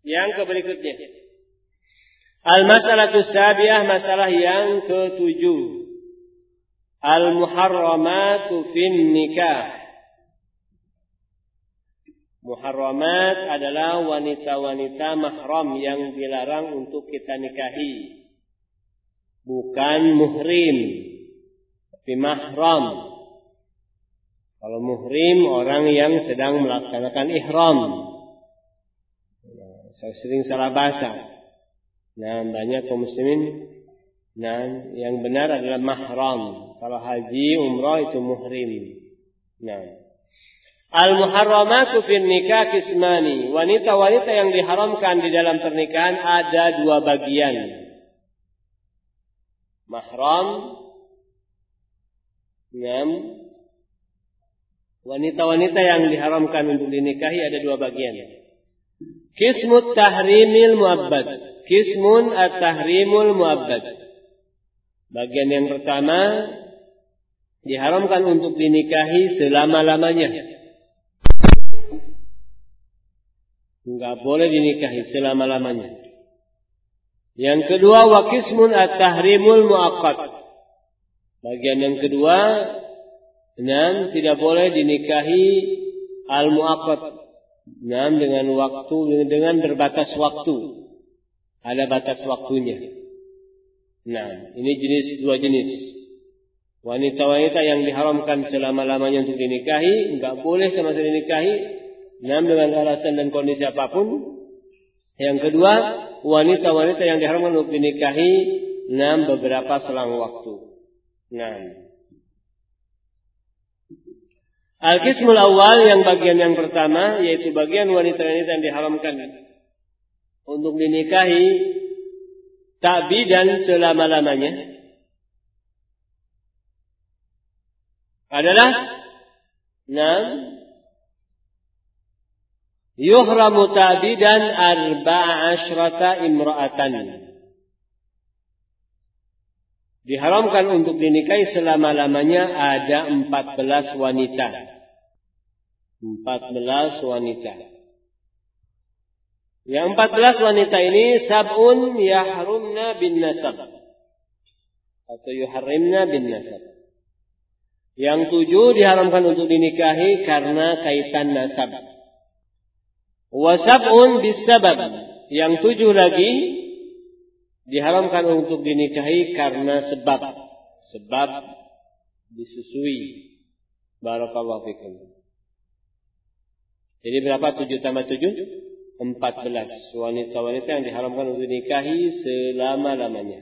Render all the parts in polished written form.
Yang berikutnya. Al-mas'alatu sabi'ah, masalah yang ke-7. Al-muharramatu fin nikah. Muharramat adalah wanita-wanita mahram yang dilarang untuk kita nikahi. Bukan muhrim, tapi mahram. Kalau muhrim, orang yang sedang melaksanakan ihram. Saya sering salah bahasa. Nah, banyak kaum muslimin. Nah, yang benar adalah mahram. Kalau haji, umrah itu muhrim. Nah, al-muharramatu fin nikah kismani. Wanita-wanita yang diharamkan di dalam pernikahan ada 2 bagian. Mahram. Wanita-wanita yang diharamkan untuk dinikahi ada 2 bagian. Kismut tahrimil muabbad. Kismun at-tahrimul muabbad. Bagian yang pertama, diharamkan untuk dinikahi selama-lamanya. Enggak boleh dinikahi selama-lamanya. Yang kedua, wa kismun at-tahrimul muaqqat. Bagian yang kedua, tidak boleh dinikahi al-muaqqat. Dengan waktu, dengan berbatas waktu. Ada batas waktunya. Nah, ini 2 jenis. Wanita-wanita yang diharamkan selama-lamanya untuk dinikahi, enggak boleh sama sekali dinikahi, dengan alasan dan kondisi apapun. Yang kedua, wanita-wanita yang diharamkan untuk dinikahi, beberapa selang waktu. Al-qismul awal, yang bagian yang pertama, yaitu bagian wanita-wanita yang diharamkan untuk dinikahi ta'bidan selama-lamanya, adalah yuhramu ta'bidan 14 imra'atan. Diharamkan untuk dinikahi selama-lamanya ada 14 wanita. 14 wanita. Yang 14 wanita ini sab'un yahrumna bin nasab. Atau yuharrimna bin nasab. Yang 7 diharamkan untuk dinikahi karena kaitan nasab. Wa sab'un bis sabab. Yang 7 lagi diharamkan untuk dinikahi karena sebab. Sebab disusui. Barakallahu fikum. Jadi berapa 7 tambah 7? 14 wanita-wanita yang diharamkan untuk dinikahi selama-lamanya.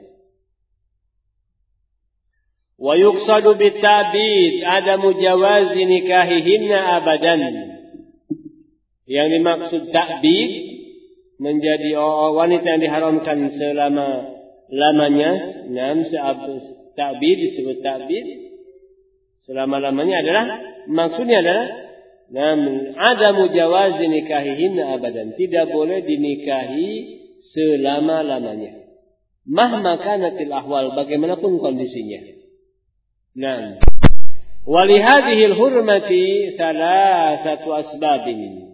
Wa yuqsadu bitabid adamu jawazi nikahihinna abadan. Yang dimaksud ta'bid, menjadi wanita yang diharamkan selama-lamanya. Ta'bid disebut ta'bid selama-lamanya adalah, maksudnya adalah adamu jawazi nikahihinna abadan. Tidak boleh dinikahi selama-lamanya. Mahma kanatil ahwal, bagaimanapun kondisinya. Walihadihil hurmati thalathatu asbabin.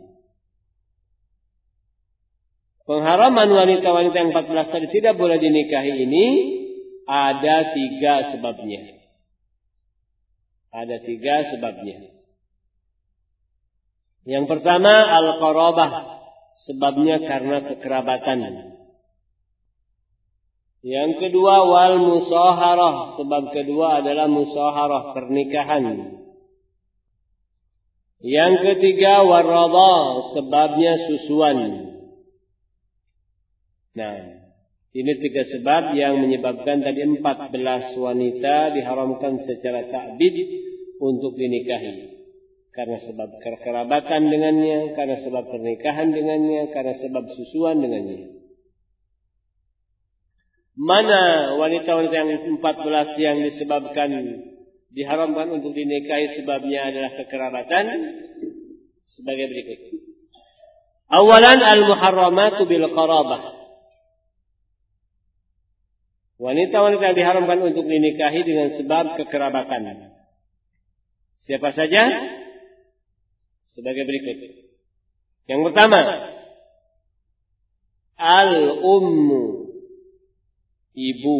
Pengharaman wanita-wanita yang 14 tadi tidak boleh dinikahi ini ada 3 sebabnya. Ada 3 sebabnya. Yang pertama, al-qarabah, sebabnya karena kekerabatan. Yang kedua, wal musaharah, sebab kedua adalah musaharah, pernikahan. Yang ketiga, warradha, sebabnya susuan. Ini 3 sebab yang menyebabkan tadi 14 wanita diharamkan secara ta'bid untuk dinikahi. Karena sebab kekerabatan dengannya, karena sebab pernikahan dengannya, karena sebab susuan dengannya. Mana wanita-wanita yang 14 yang disebabkan diharamkan untuk dinikahi sebabnya adalah kekerabatan? Sebagai berikut. Awalan al-muharramatu bil qarabah. Wanita-wanita yang diharamkan untuk dinikahi dengan sebab kekerabatan. Siapa saja? Sebagai berikut. Yang pertama, Al-ummu, ibu.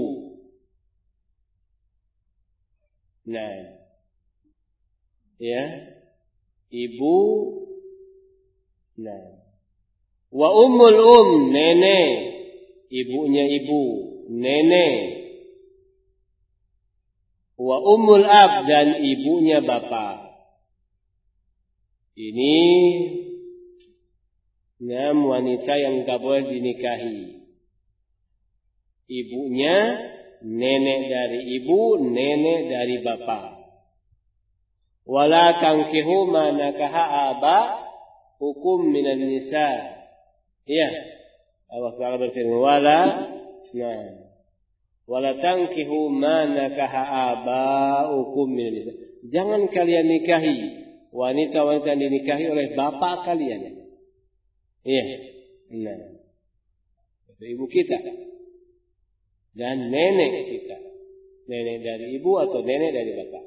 Nah, ya, ibu. Nah, wa ummul nenek, ibunya ibu, nenek. Wa ummul ab, dan ibunya bapak. Ini wanita yang tak boleh dinikahi. Ibunya, nenek dari ibu, nenek dari bapak. Wala tankihu ma nakaha aba hukum minan nisa. Ya, Allah Taala berfirman, wala tankihu ma nakaha aba hukum minan nisa. Jangan kalian nikahi wanita-wanita yang dinikahi oleh bapak kalian. Iya, nah, itu ibu kita dan nenek kita, nenek dari ibu atau nenek dari bapak.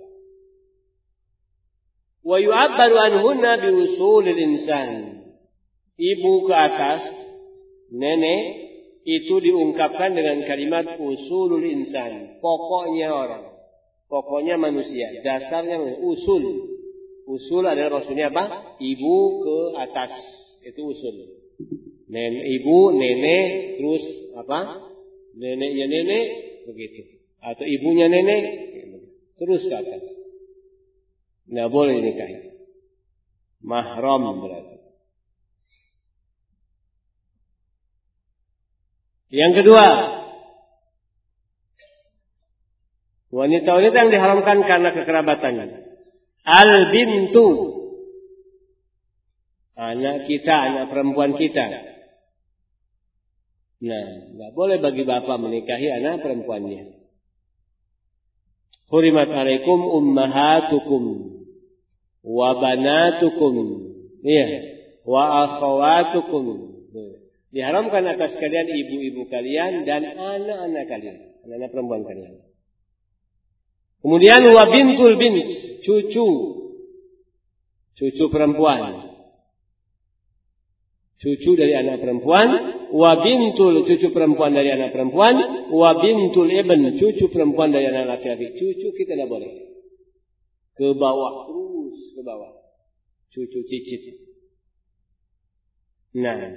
Wa yu'abbaru anhunna bi usulil insan. Ibu ke atas, nenek itu diungkapkan dengan kalimat usulul insan, pokoknya orang, pokoknya manusia, dasarnya manusia. Usul adalah maksudnya apa? Ibu ke atas. Itu usul. Ibu, nenek, terus apa? Neneknya nenek, begitu. Atau ibunya nenek, terus ke atas. Nggak boleh nikahi. Mahram berarti. Yang kedua, wanita-wanita yang diharamkan karena kekerabatannya. Al-bintu, anak kita, anak perempuan kita. Nah, tidak boleh bagi bapak menikahi anak perempuannya. Hurimat alaikum ummahatukum wa banatukum, iya, wa akhawatukum. Diharamkan atas kalian ibu-ibu kalian dan anak-anak kalian, anak-anak perempuan kalian. Kemudian wa bintul bint, cucu perempuan. Cucu dari anak perempuan, wa bintul, cucu perempuan dari anak perempuan, wa bintul ibn, cucu perempuan dari anak laki-laki. Cucu kita tidak boleh. Ke bawah, terus ke bawah. Cucu cicit. Nah.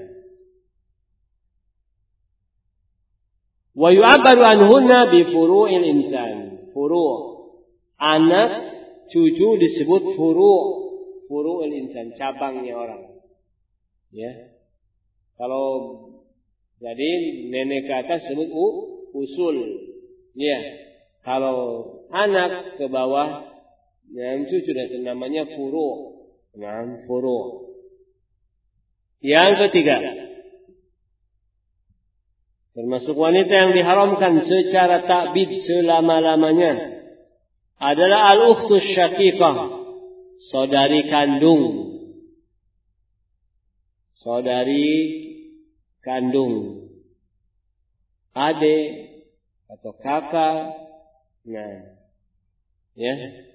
Wa yu'abbaru anhunna bi furu'il insan. Furu'. Anak, cucu disebut furu'il insan, cabangnya orang. Ya, kalau jadi nenek ke atas sebut usul, ya. Kalau anak ke bawah, yang cucu dan namanya furu, furu. Yang ketiga, termasuk wanita yang diharamkan secara ta'bid selama-lamanya adalah al-ukhtus syaqiqah, saudari kandung. Saudari kandung, adik atau kakak, nah, ya.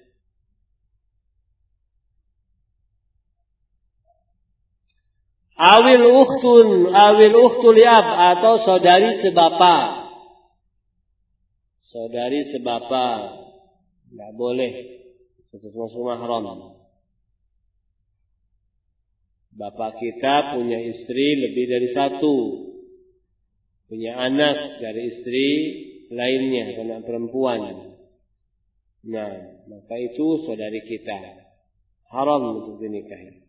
Awil ukhtul liab, atau saudari sebapa. Saudari sebapa, tidak boleh, itu termasuk mahram. Bapak kita punya istri lebih dari satu, punya anak dari istri lainnya, anak perempuan. Nah, maka itu saudari kita, haram untuk dinikahi.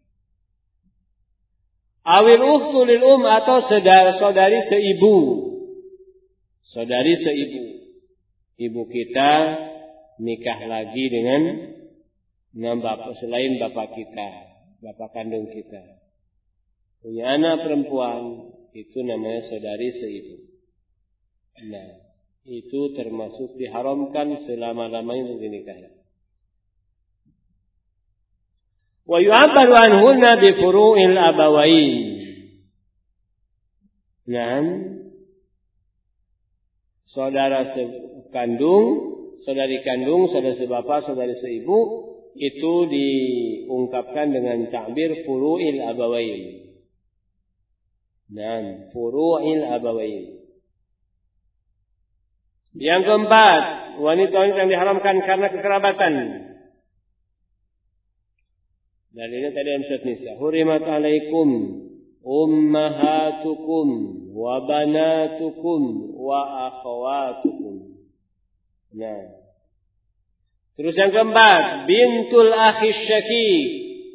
Awil ukhtu lil atau saudari seibu, saudari seibu. Ibu kita nikah lagi dengan bapak selain bapak kita, bapak kandung kita. Punya anak perempuan, itu namanya saudari seibu. Nah, itu termasuk diharamkan selama-lamanya untuk dinikahi. Wa yu'abbaru anhunna bi furu'il abawain. Nah, saudara kandung, saudari kandung, saudara sebapa, saudari seibu, itu diungkapkan dengan takbir furu'il abawain. Nah, furu'il abawain. Yang keempat, wanita yang diharamkan karena kekerabatan. Dalilnya tadi dalam surat Nisa. Hurimat alaikum ummahatukum wa banatukum wa akhawatukum. Nah. Terus yang keempat, bintul akhi syakik.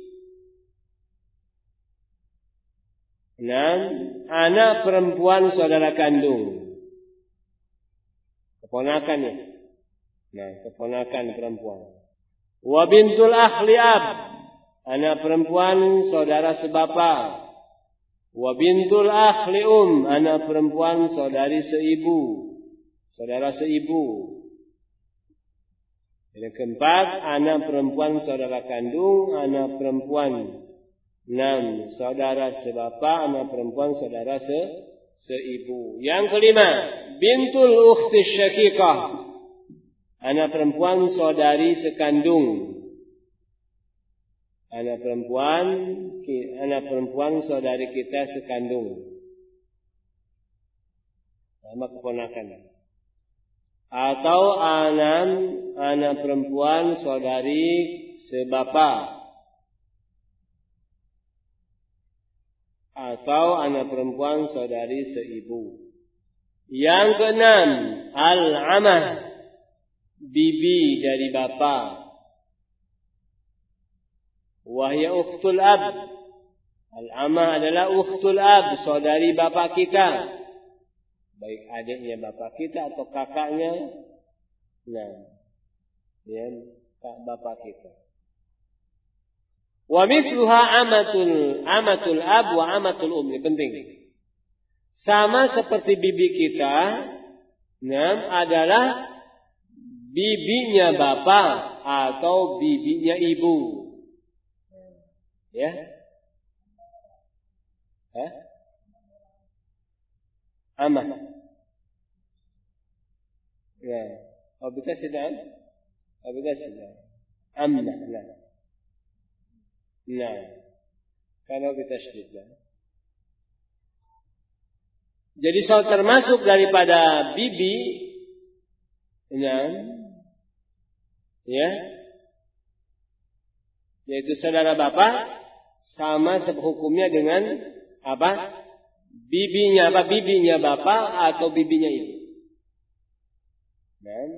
Nah, anak perempuan saudara kandung. Keponakannya. Nah, keponakan perempuan. Wa bintul akhli ab. Anak perempuan saudara sebapa. Wa bintul akhli anak perempuan saudari seibu. Saudara seibu. Yang keempat, anak perempuan saudara kandung, anak perempuan 6 saudara sebapa, anak perempuan saudara seibu. Yang kelima, bintul ukhti syaqiqah. Anak perempuan saudari sekandung. Anak perempuan saudari kita sekandung. Sama keponakan. Atau anak perempuan saudari sebapa. Atau anak perempuan saudari seibu. Yang keenam, al-amah, bibi dari bapa. Wahya ukhtul ab. Al-amah adalah ukhtul ab, saudari bapa kita. Baik adiknya bapak kita atau kakaknya. Nah, ya, bapak kita. Wa misluha amatul ab wa amatul Ini penting. Sama seperti bibi kita, nah, adalah bibinya bapak atau bibinya ibu. Ya. Amah. Ya. Obita sedang. Amah. Nah. Kalau kita sedang. Jadi soal termasuk daripada bibi. Nah. Ya. Yaitu saudara bapak. Sama hukumnya dengan apa? Bibinya bapak atau bibinya ibu. Dan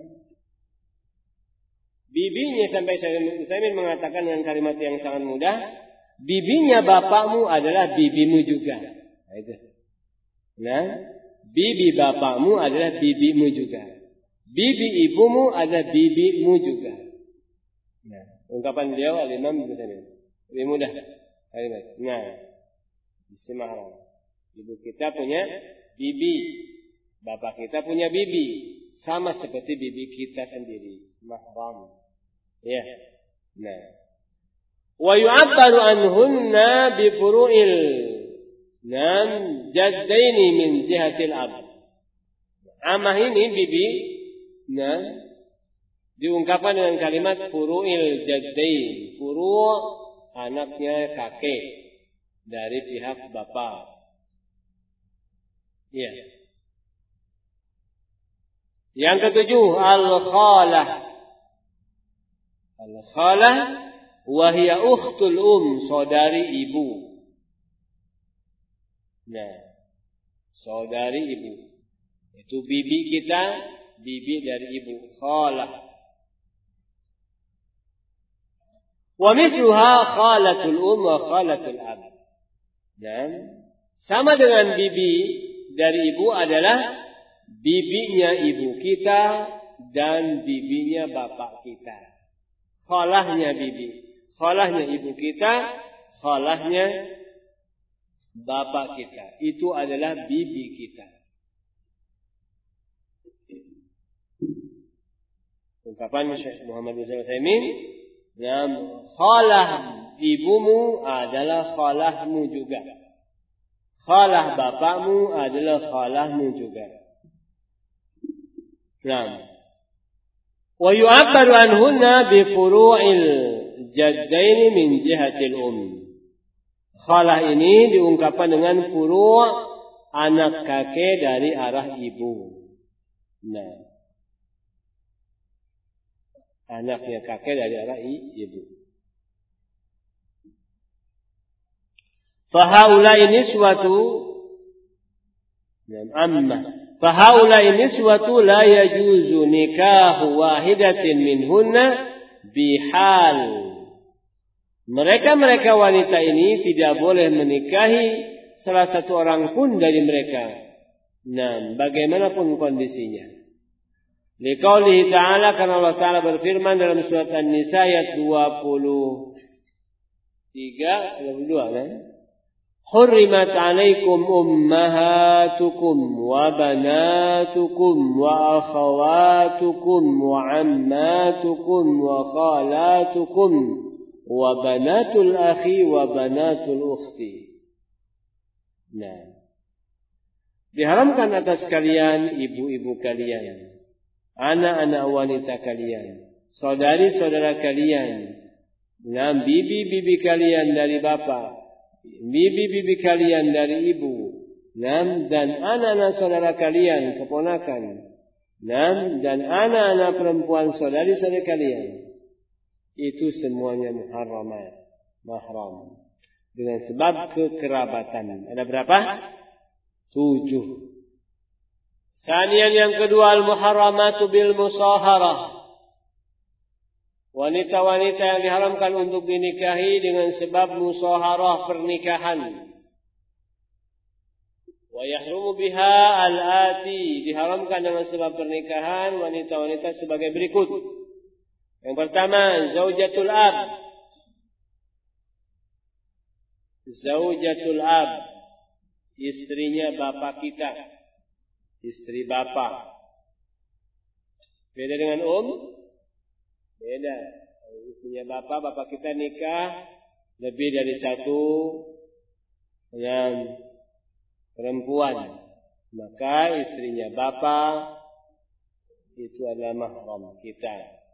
bibinya sampai saya mengatakan dengan kalimat yang sangat mudah, bibinya bapakmu adalah bibimu juga. Nah, itu. Nah, bibi bapakmu adalah bibimu juga. Bibi ibumu adalah bibimu juga. Nah, ungkapan beliau al-Imam Bukhari. Lebih mudah. Nah, bismillah. Ibu kita punya bibi. Bapak kita punya bibi. Sama seperti bibi kita sendiri. Mahram. Ya. Nah. Wa yu'abbaru anhunna bi furu'il. Nam jaddaini min jihatil ab. Amah ini bibi. Nah. Diungkapkan dengan kalimat furu'il jaddain. Furu' anaknya kakek. Dari pihak bapak. Ya. Yang ketujuh, al-khalah. Al-khalah wahia ukhtul saudari ibu. Nah, saudari ibu. Itu bibi kita, bibi dari ibu. Khalah. Wa mithluha khalatul wa khalatul ab. Dan sama dengan bibi dari ibu adalah bibinya ibu kita dan bibinya bapak kita. Khalahnya bibi, khalahnya ibu kita, khalahnya bapak kita. Itu adalah bibi kita. Ungkapan Syekh Muhammad bin Utsaimin, khalah ibumu adalah khalahmu juga. Khalah bapakmu adalah khalahmu juga. Nah. Wa yu'abbaru anhunna bi furu'il jaddain min jihatil Khalah ini diungkapkan dengan furu' anak kakek dari arah ibu. Nah, anaknya kakek dari arah ibu. Fahaula ini suatu Fahaula ini suatu la yajuzu nikahu wahidatin minhunna bihal. Mereka wanita ini tidak boleh menikahi salah satu orang pun dari mereka. Nah, bagaimanapun kondisinya. Liqaulihi ta'ala, karena Allah Ta'ala berfirman dalam surat An-Nisa ayat 22 kan? Hurrimat 'alaikum ummahatukum wa banatukum wa akhawatukum wa 'ammatukum wa khalatukum wa banatul akhi wa banatul ukhti. Nah, diharamkan atas kalian ibu-ibu kalian, anak-anak wanita kalian, saudari-saudara kalian, dan bibi-bibi kalian dari bapa, bibi-bibi kalian dari ibu, dan anak-anak saudara kalian, keponakan, dan anak-anak perempuan saudari-saudari kalian. Itu semuanya mahram. Dengan sebab kekerabatan. Ada berapa? 7. Kemudian yang kedua, al-muharramatu bil musaharah. Wanita-wanita yang diharamkan untuk dinikahi dengan sebab musaharah, pernikahan. Wa yahrumu biha al-ati, diharamkan dengan sebab pernikahan wanita-wanita sebagai berikut. Yang pertama, zaujatul ab. Zaujatul ab, istrinya bapak kita. Istri bapak. Beda dengan beda. Istrinya bapak kita nikah lebih dari satu yang perempuan. Maka istrinya bapak itu adalah mahram kita.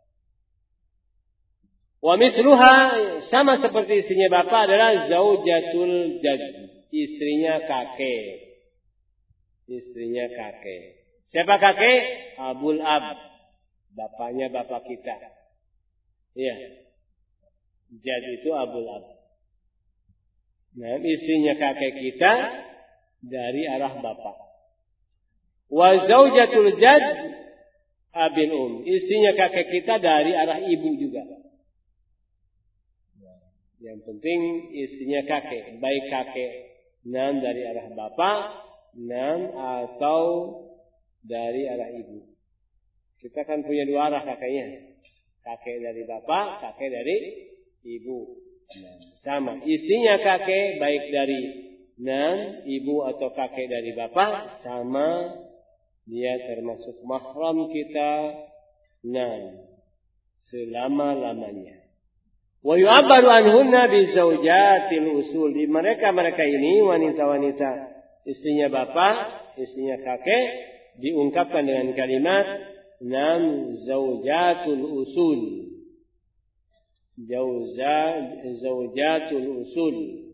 Wa misluha, sama seperti istrinya bapak, adalah zaujatul jad, istrinya kakek. Istrinya kakek. Siapa kakek? Abul ab, bapaknya bapak kita. Iya. Jad itu abul ab. Nah, istrinya kakek kita dari arah bapak. Wa zaujatul jad abil istrinya kakek kita dari arah ibu juga. Yang penting istrinya kakek, baik kakek dari arah bapak, atau dari arah ibu. Kita kan punya dua arah kakeknya. Kakek dari bapak, kakek dari ibu. Sama. Istrinya kakek baik dari ibu atau kakek dari bapak, sama, dia termasuk mahram kita selama-lamanya. Wa yu'abbaru anhunna bi zaujatil usul. Di mereka ini wanita-wanita istrinya bapak, istrinya kakek, diungkapkan dengan kalimat zaujatul usul. Zaujatul usul.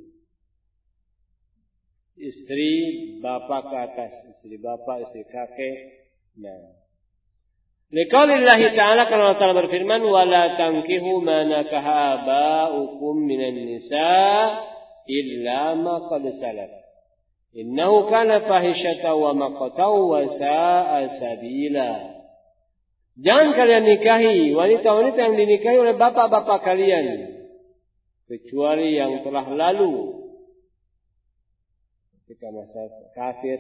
Istri bapak ke atas, istri bapak, istri kakek. Liqaulillahi ta'ala, karena Allah Ta'ala berfirman, wala tankihu ma nakaha aba'ukum minan nisa illa ma qad salaf. Innahu kana fahishatan wa maqtan wa sa'a sabila. Jangan kalian nikahi wanita-wanita yang dinikahi oleh bapak-bapak kalian, kecuali yang telah lalu ketika masa kafir.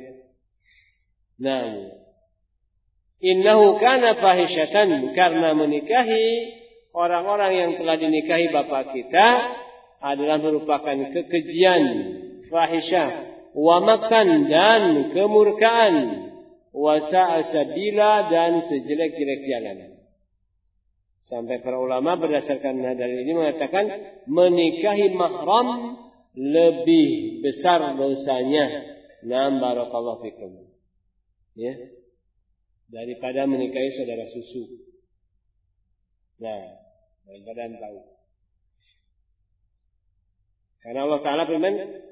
Innahu kana fahishatan, karena menikahi orang-orang yang telah dinikahi bapak kita adalah merupakan kekejian, fahisyah, wa makan, dan kemurkaan, wa sa'a sabila, dan sejelek-jelek jalan. Sampai para ulama berdasarkan dalil ini mengatakan menikahi mahram lebih besar dosanya. Barakallahu fikum. Ya. Daripada menikahi saudara susu. Daripada tahu. Karena Allah Ta'ala firman,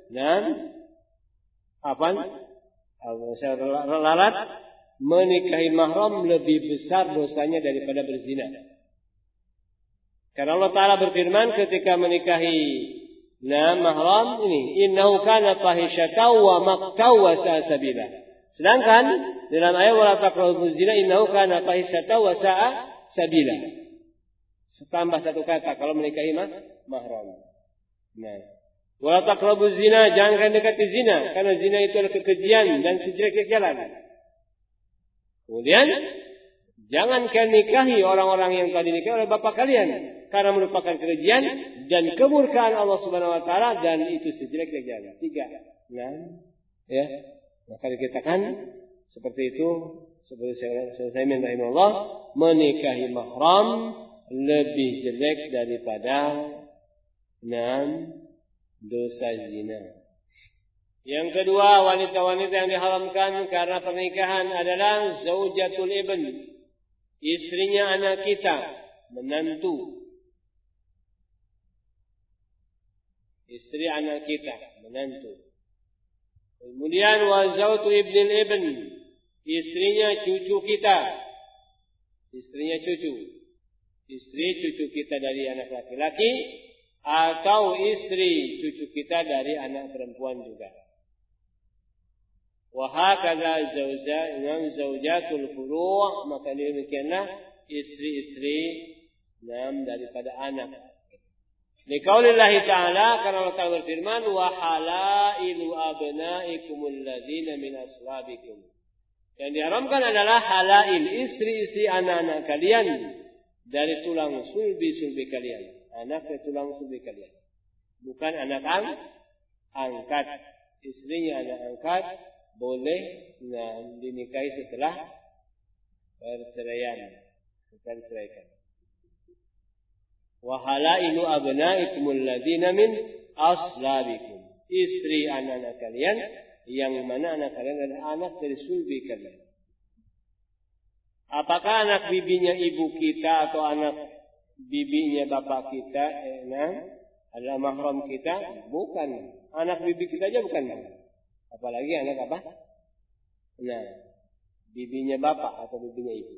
lalat menikahi mahram lebih besar dosanya daripada berzina. Karena Allah Ta'ala berfirman ketika menikahi mahram ini, innahu kana fahisyatan wa maqtaw wa sa'a sabila. Sedangkan dalam ayat wala taqrabuz zina innahu kana fahisyatan wa sa'a sabila. Tambah satu kata kalau menikahi mahram. Wala taqrabuz zina, jangan dekati zina, karena zina itu adalah kekejian dan sejelek-jelek jalan. Kemudian jangan kalian nikahi orang-orang yang telah dinikahi oleh bapak kalian, karena merupakan kekejian dan kemurkaan Allah Subhanahu wa taala, dan itu sejelek-jelek jalan. 3. Maka dikatakan seperti itu, seperti saya minta Allah, menikahi mahram lebih jelek daripada dosa zina. Yang kedua, wanita-wanita yang diharamkan karena pernikahan adalah zaujatul ibn, istrinya anak kita, menantu. Istri anak kita, menantu. Kemudian wa zautu ibnil ibn, istrinya cucu kita. Istrinya cucu. Istri cucu kita dari anak laki-laki, atau istri cucu kita dari anak perempuan juga. Wa hakadha zaujatul furu', maka demikianlah istri-istri daripada anak. Liqaulillahi ta'ala, karena Allah Ta'ala berfirman, wa halailu abnaikumul ladzina min aslabikum. Yang diharamkan adalah halail, istri-istri anak-anak kalian dari tulang sulbi kalian. Anak dari tulang sulbi kalian, bukan anak angkat. Istrinya anak angkat boleh dinikahi setelah perceraian, setelah diceraikan. Wa halailu abnaikumul ladzina min aslabikum, istri anak-anak kalian yang mana anak kalian adalah anak dari sulbi kalian. Apakah anak bibinya ibu kita atau anak bibinya bapak kita adalah mahram kita? Bukan. Anak bibi kita aja bukan. Apalagi anak apa? Bibinya bapak atau bibinya ibu.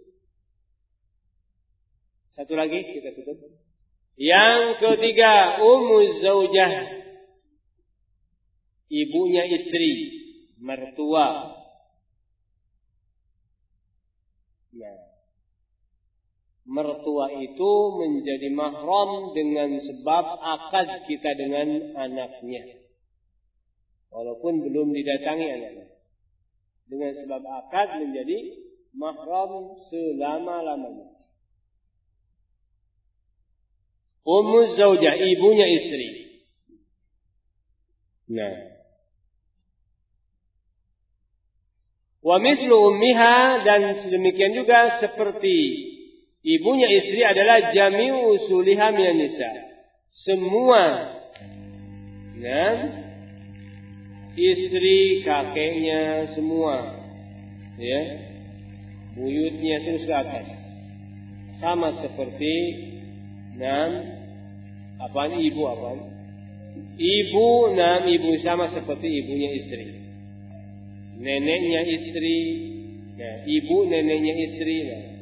Satu lagi kita tutup. Yang ketiga, ummuz zaujah, ibunya istri, mertua. Mertua itu menjadi mahram dengan sebab akad kita dengan anaknya, walaupun belum didatangi anaknya. Dengan sebab akad menjadi mahram selama-lamanya. Ummuz zaujah, ibunya istri. Wa mithlu ummiha, dan sedemikian juga seperti ibunya istri adalah jami'u usuliha minan nisa. Semua istri kakeknya semua, buyutnya terus ke atas. Sama seperti ibu sama seperti ibunya istri. Neneknya istri, ibu neneknya istri.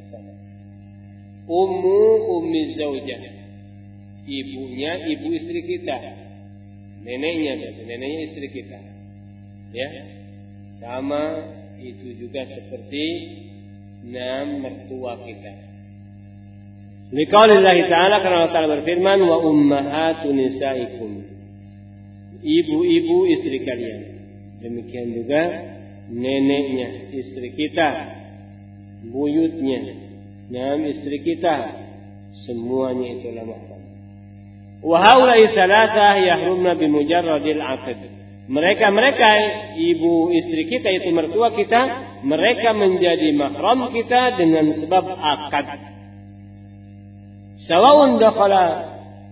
Ummi zaujah, ibunya ibu istri kita, neneknya istri kita. Sama itu juga seperti mertua kita. Liqaulillahi ta'ala, karena Allah Ta'ala berfirman, wa ummahatun nisaikum, ibu-ibu istri kalian. Demikian juga neneknya istri kita, buyutnya istri kita, semuanya itulah mahram. Wa haula'i salasah yahrumna bimujarradil 'aqd. Mereka ibu istri kita, itu mertua kita, mereka menjadi mahram kita dengan sebab akad. Sawa'un dakhala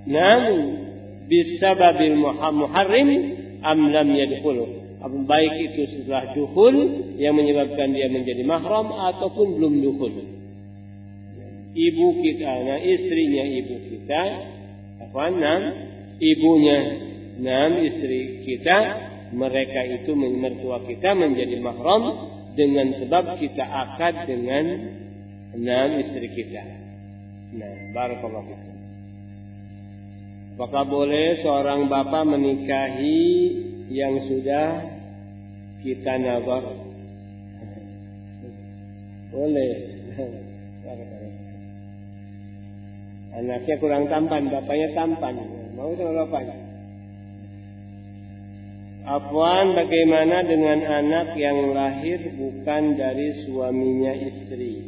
bisababil muharrim am lam yadkhulu. Baik itu setelah dukhul yang menyebabkan dia menjadi mahram ataupun belum dukhul. Ibu kita, istrinya ibu kita, ibunya istri kita, mereka itu mertua kita menjadi mahram dengan sebab kita akad dengan istri kita. Barakallahu fikum. Apakah boleh seorang bapak menikahi yang sudah kita nazar? Boleh. Anaknya kurang tampan, bapaknya tampan. Mau sama bapaknya? Afwan, bagaimana dengan anak yang lahir bukan dari suaminya istri?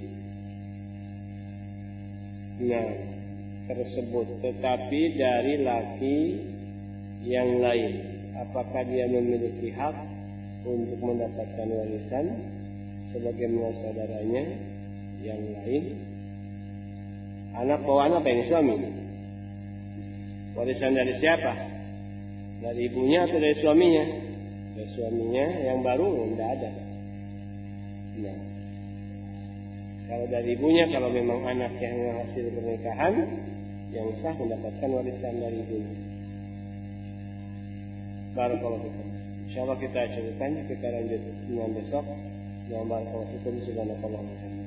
Tersebut, tetapi dari laki yang lain. Apakah dia memiliki hak untuk mendapatkan warisan sebagaimana saudaranya yang lain? Anak bawaan apa ini? Suami. Warisan dari siapa? Dari ibunya atau dari suaminya? Dari suaminya yang baru tidak ada. Kalau dari ibunya, kalau memang anak yang hasil pernikahan, yang sah mendapatkan warisan dari ibunya. Barakallahu fikum. Insyaallah kita cukupkan, kita lanjut dengan besok. Barakallahu fikum. Subhanallah.